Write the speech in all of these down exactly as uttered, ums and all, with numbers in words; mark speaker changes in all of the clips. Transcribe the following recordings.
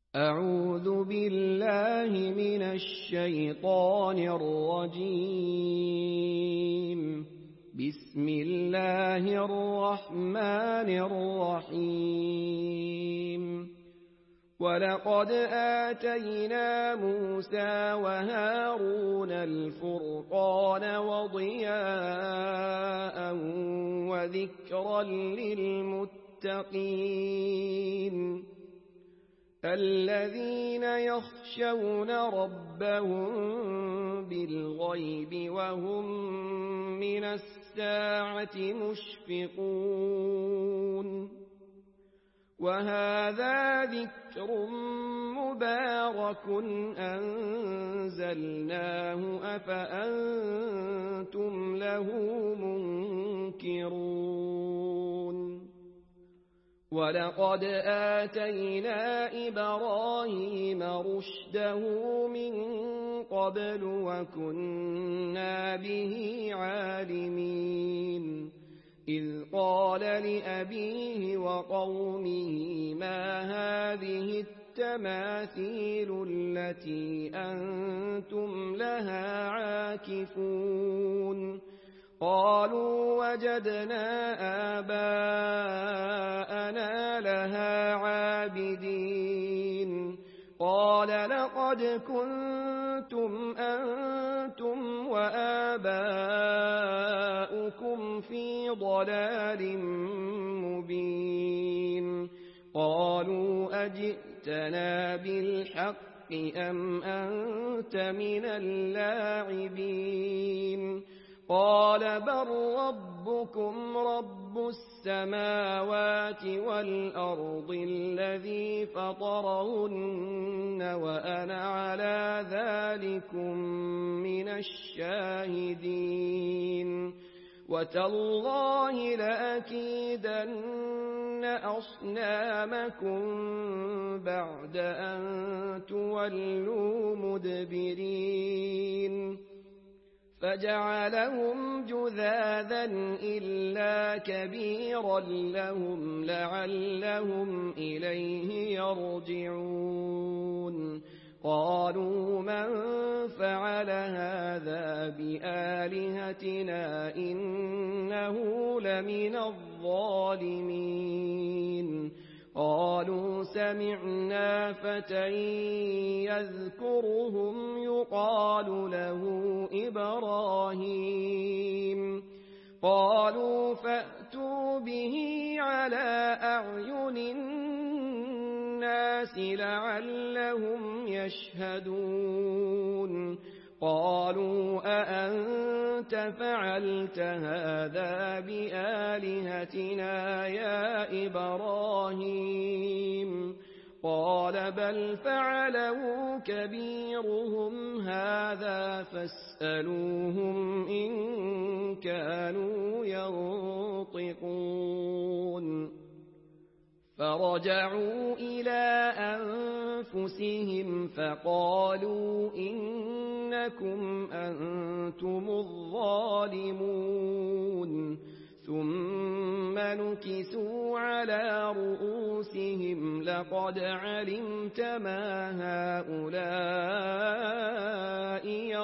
Speaker 1: أعوذ بالله من الشيطان الرجيم. بسم الله الرحمن الرحيم. ولقد آتينا موسى وهارون الفرقان وضياء وذكرا للمتقين الذين يخشون ربهم بالغيب وهم من الساعة مشفقون. وهذا ذكر مبارك أنزلناه أفأنتم له منكرون. ولقد آتينا إبراهيم رشده من قبل وكنا به عالمين. إذ قال لأبيه وقومه ما هذه التماثيل التي أنتم لها عاكفون؟ قالوا وجدنا آباءنا لها عابدين. قال لقد كنتم أنتم وآباؤكم في ضلال مبين. قالوا أجئتنا بالحق أم أنت من اللاعبين؟ قال بل ربكم رب السماوات والأرض الذي فطرهن وأنا على ذلكم من الشاهدين. وتالله لأكيدن أصنامكم بعد أن تولوا مدبرين. فجعلهم جذاذا إلا كبيرا لهم لعلهم إليه يرجعون. قالوا من فعل هذا بآلهتنا إنه لمن الظالمين. قالوا سمعنا فتى يذكرهم يقال له إبراهيم. قالوا فأتوا به على أعين الناس لعلهم يشهدون. قالوا أأنت فعلت هذا بآلهتنا يا إبراهيم؟ قال بل فعله كبيرهم هذا فاسألوهم إن كانوا ينطقون. فرجعوا إلى أنفسهم فقالوا إنكم أنتم الظالمون. ثم نكسوا على رؤوسهم لقد علمت ما هؤلاء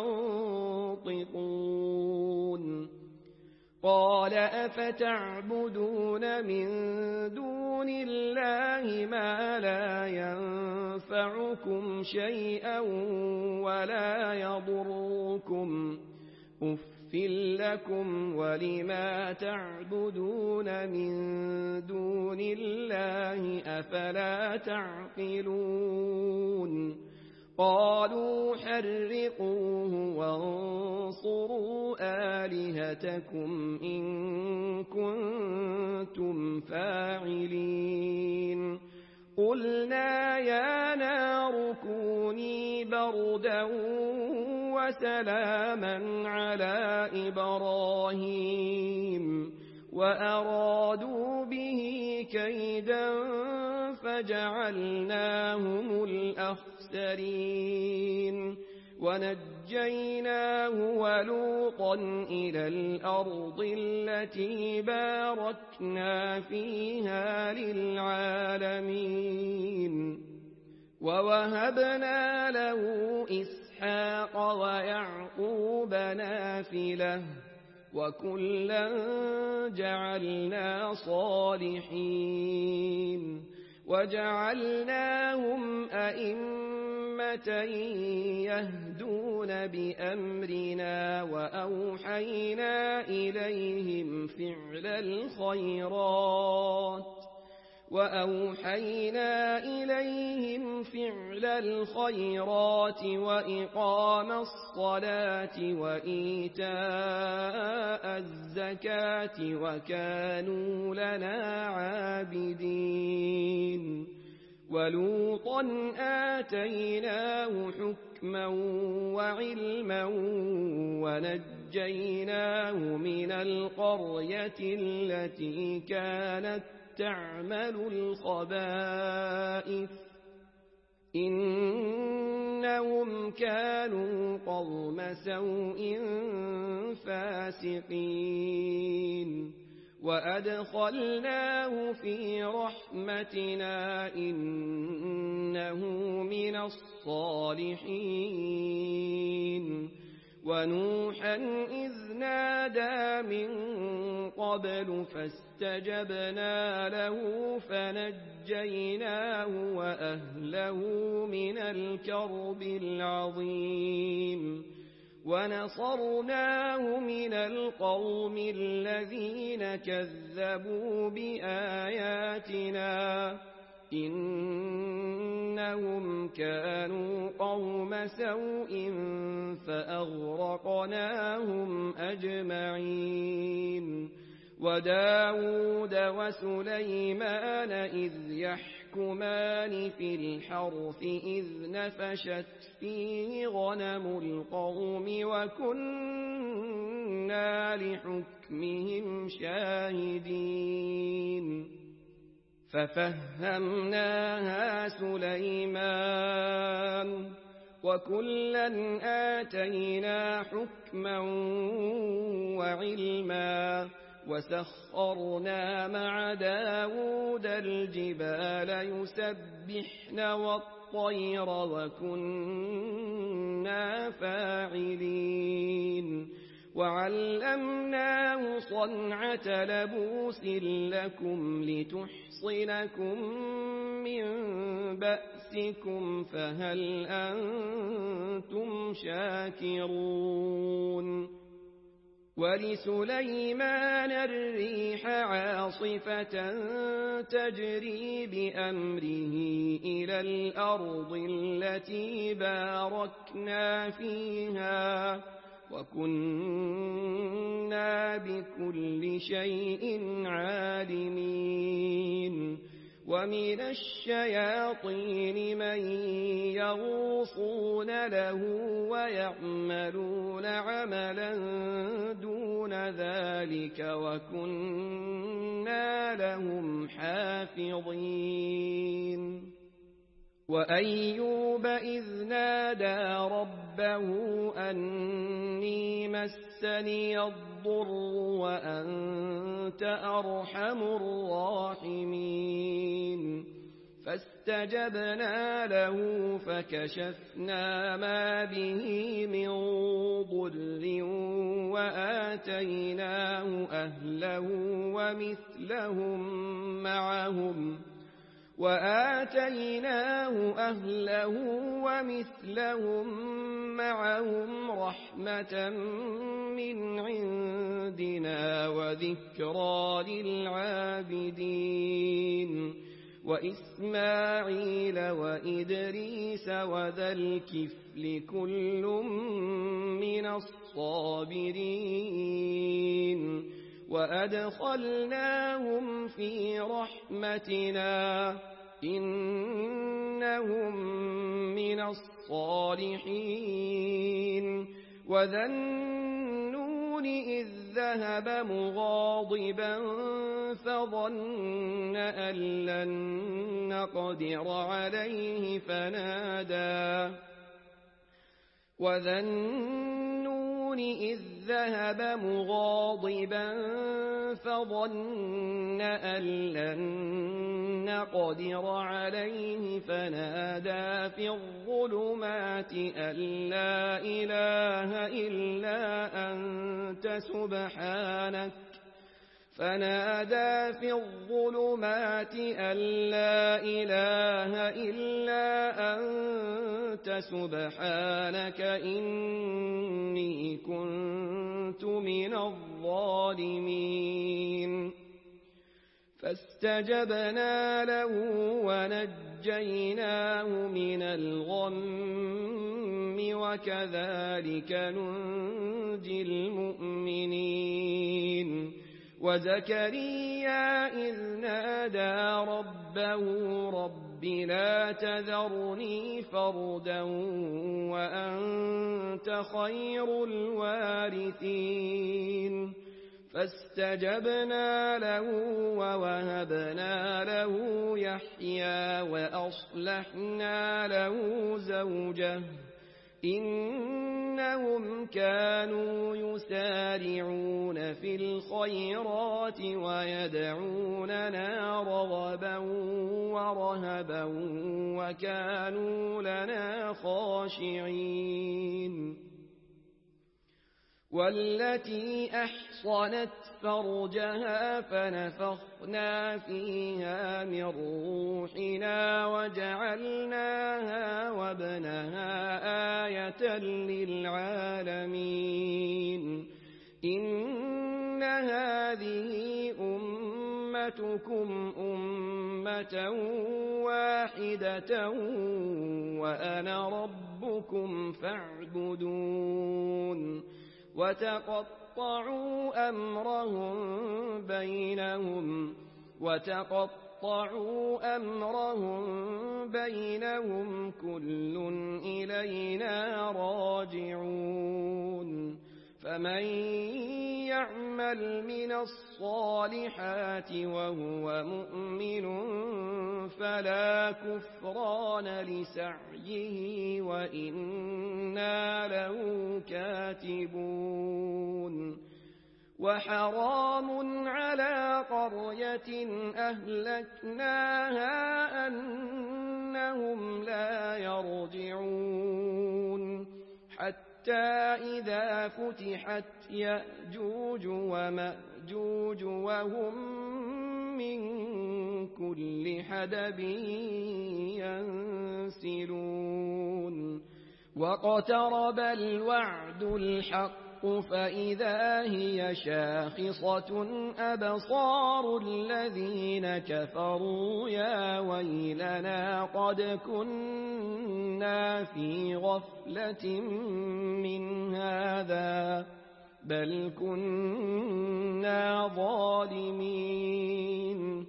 Speaker 1: ينطقون. قال أفتعبدون من دون الله ما لا ينفعكم شيئا ولا يضركم أف لكم ولما تعبدون من دون الله أفلا تعقلون. قالوا حرقوه وانصروا آلهتكم إن كنتم فاعلين. قلنا يا نار كوني بردا وسلاما على إبراهيم وأرادوا به كيدا فجعلناهم الأخسرين. ونجيناه ولوطا إلى الأرض التي باركنا فيها للعالمين ووهبنا له إسحاق ويعقوب نافلة وكلا جعلنا صالحين وجعلناهم أئمة يهدون بأمرنا وأوحينا إليهم فعل الخيرات وأوحينا إليهم فعل الخيرات وإقام الصلاة وإيتاء الزكاة وكانوا لنا عابدين ولوطا آتيناه حكما وعلما ونجيناه من القرية التي كانت تعمل الخبائث إنهم كانوا قوم سوء فاسقين وأدخلناه في رحمتنا إنه من الصالحين ونوحا إذ نادى من قبل فاستجبنا له فنجيناه وأهله من الكرب العظيم ونصرناه من القوم الذين كذبوا بآياتنا إنهم كانوا قوم سوء فأغرقناهم أجمعين وداود وسليمان إذ يحكمان في الحرث إذ نفشت فيه غنم القوم وكنا لحكمهم شاهدين ففهمناها سليمان وكلا آتينا حكما وعلما وسخرنا مع داود الجبال يسبحن والطير وكنا فاعلين وعلمناه صنعة لبوس لكم لتحصنكم من بأسكم فهل أنتم شاكرون ولسليمان الريح عاصفة تجري بأمره إلى الأرض التي باركنا فيها وكنا بكل شيء عالمين ومن الشياطين من يغوصون له ويعملون عملا دون ذلك وكنا لهم حافظين وأيوب إذ نادى ربه أني مسني الضر وأنت أرحم الراحمين فاستجبنا له فكشفنا ما به من ضر وآتيناه أهله ومثلهم معهم وآتيناه أهله ومثلهم معهم رحمة من عندنا وذكرى للعابدين وإسماعيل وإدريس وذا الكفل كل من الصابرين وأدخلناهم في رحمتنا إنهم من الصالحين وذا النون إذ ذهب مغاضبا فظن أن لن نقدر عليه فنادى وذا النون النون إذ ذهب مغاضبا فظن أن لن نقدر عليه فنادى في الظلمات أن لا إله إلا أنت سبحانك فنادى في الظلمات أن لا إله إلا أنت سبحانك إني كنت من الظالمين فاستجبنا له ونجيناه من الغم وكذلك ننجي المؤمنين وزكريا إذ نادى ربه رب لا تذرني فردا وأنت خير الوارثين فاستجبنا له ووهبنا له يحيى وأصلحنا له زوجه إنهم كانوا يسارعون في الخيرات ويدعوننا رغبا ورهبا وكانوا لنا خاشعين والتي أحصنت فرجها فنفخنا فيها من روحنا وجعلناها وابنها آية للعالمين إن هذه أمتكم أمة واحدة وأنا ربكم فاعبدون وتقطعوا أمرهم بينهم وتقطعوا أمرهم بينهم كل إلينا راجعون فمن يعمل من الصالحات وهو مؤمن فلا كفران لسعيه وإنا له كاتبون وحرام على قرية أهلكناها أنهم لا يرجعون حتى إذا فتحت يأجوج ومأجوج وهم من كل حدب ينسلون واقترب الوعد الحق فإذا هي شاخصة أبصار الذين كفروا يا ويلنا قد كنا في غفلة من هذا بل كنا ظالمين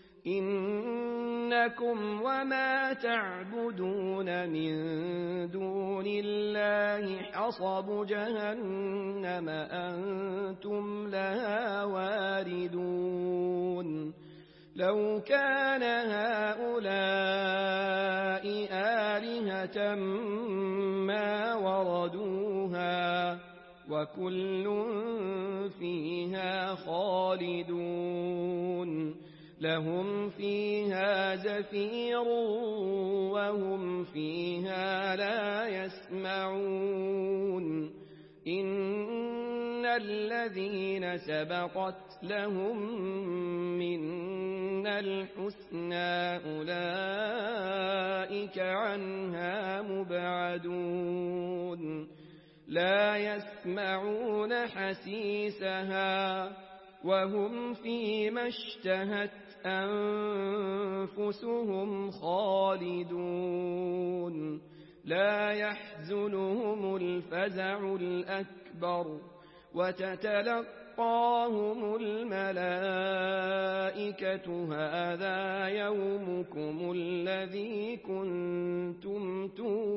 Speaker 1: إنكم وما تعبدون من دون الله حصب جهنم أنتم لها واردون لو كان هؤلاء آلهة ما وردوها وكل فيها خالدون لهم فيها زفير وهم فيها لا يسمعون إن الذين سبقت لهم منا الحسنى أولئك عنها مبعدون لا يسمعون حسيسها وهم فيما اشتهت أنفسهم خالدون لا يحزنهم الفزع الأكبر وتتلقاهم الملائكة هذا يومكم الذي كنتم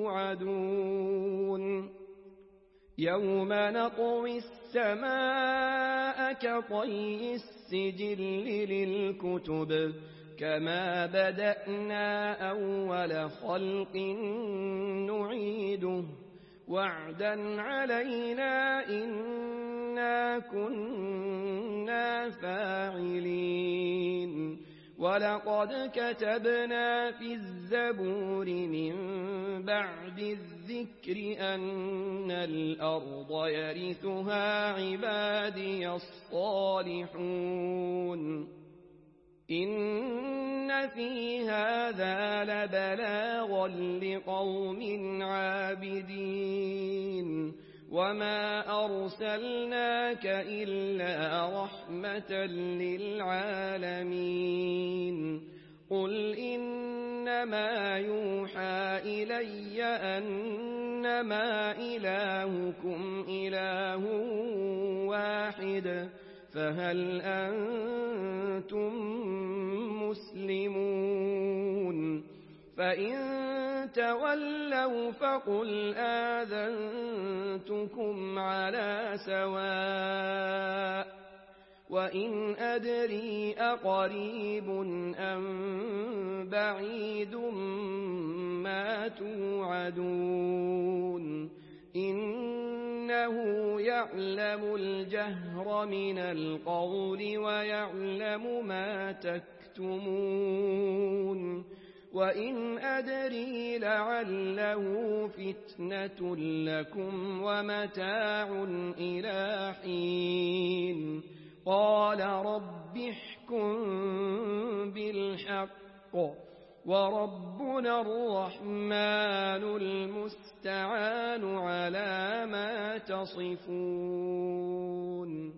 Speaker 1: توعدون يوم نطوي السماء كطي السجل للكتب كما بدأنا أول خلق نعيده وعدا علينا إنا كنا فاعلين ولقد كتبنا في الزبور من بعد الذكر أن الأرض يرثها عبادي الصالحون إن في هذا لبلاغا لقوم عابدين وما أرسلناك إلا رحمة للعالمين قل إنما يوحى إلي أنما إلهكم إله واحد فهل أنتم مسلمون فإن تولوا فقل آذنتكم على سواء وإن أدري أقريب أم بعيد ما توعدون إنه يعلم الجهر من القول ويعلم ما تكتمون وإن أدري لعله فتنة لكم ومتاع إلى حين قال رب احكم بالحق وربنا الرحمن المستعان على ما تصفون.